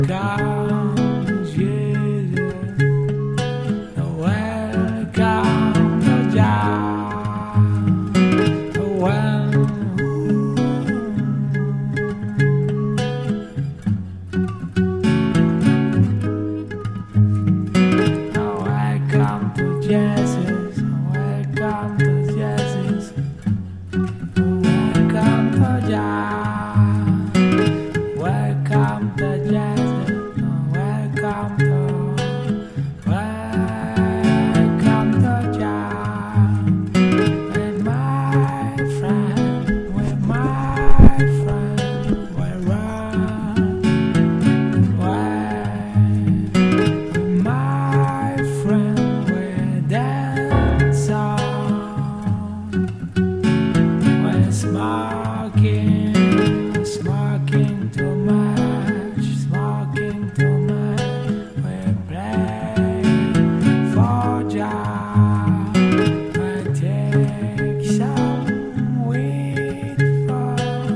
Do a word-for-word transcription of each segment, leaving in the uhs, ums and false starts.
Welcome, Jesus. Welcome to Jah. Welcome, welcome to Jesus. Welcome to Jesus. Welcome to Jah. Welcome to Jesus. Welcome to, welcome to Jah. With my friend, with my friend, we run. With my friend, we dance on. We're smoking, smoking too much, smoking too much. We pray for Jah. We take some weed for,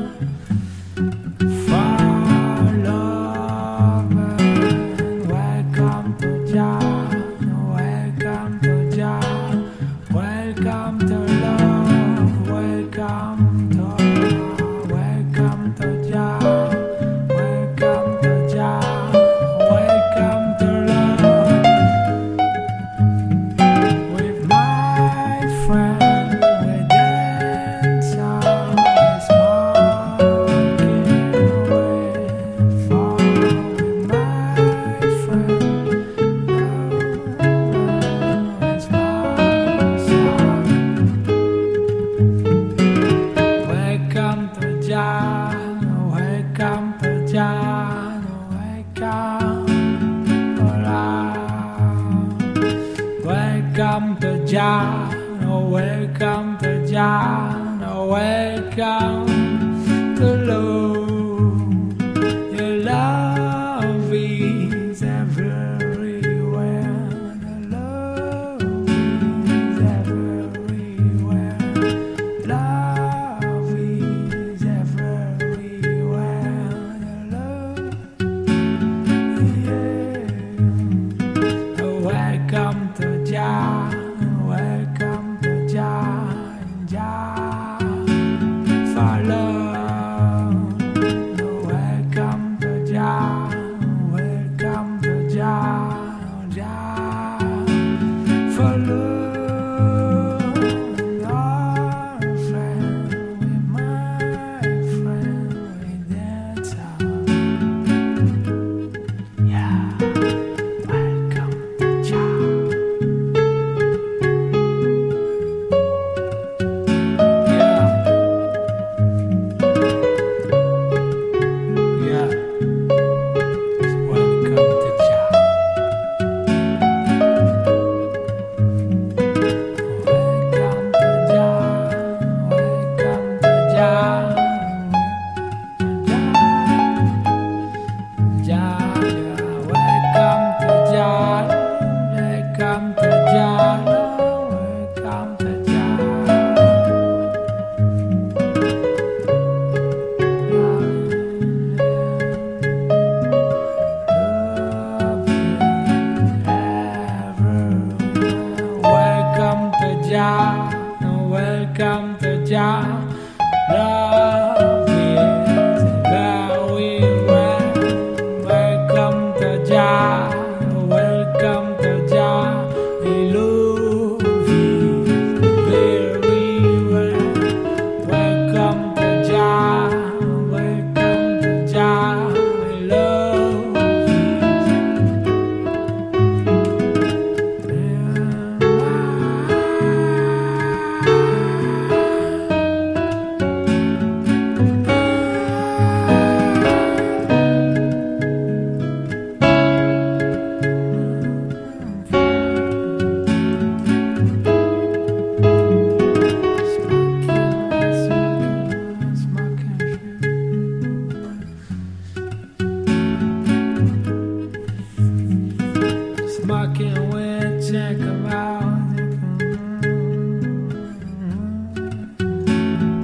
for love. Welcome to Jah. Welcome to Jah. Welcome to love. Welcome to, welcome to Jah. Welcome to Jah. Welcome to love. With my friend, we dance on, smoking away for. With my friend, it's my song. Welcome to Jah. Welcome to Jah. Welcome to love. Welcome to Jah. Welcome to Jah. Welcome to love. Your love is everywhere. The love is everywhere. Love is everywhere. The love, yeah. Welcome to Jah. Welcome to Jah. Jah for love. Welcome to Jah. Welcome to Jah. Jah for love. Our friend, with my friend, we dance on. Yeah. Welcome to Jah. Yeah. Yeah. Welcome to Jah. Welcome to Jah. Welcome to Jah. Jah. Jah. Welcome to Jah. Welcome to Jah. Welcome to Jah. Welcome to Jah. Welcome to Jah. Love is everywhere. Welcome to Jah.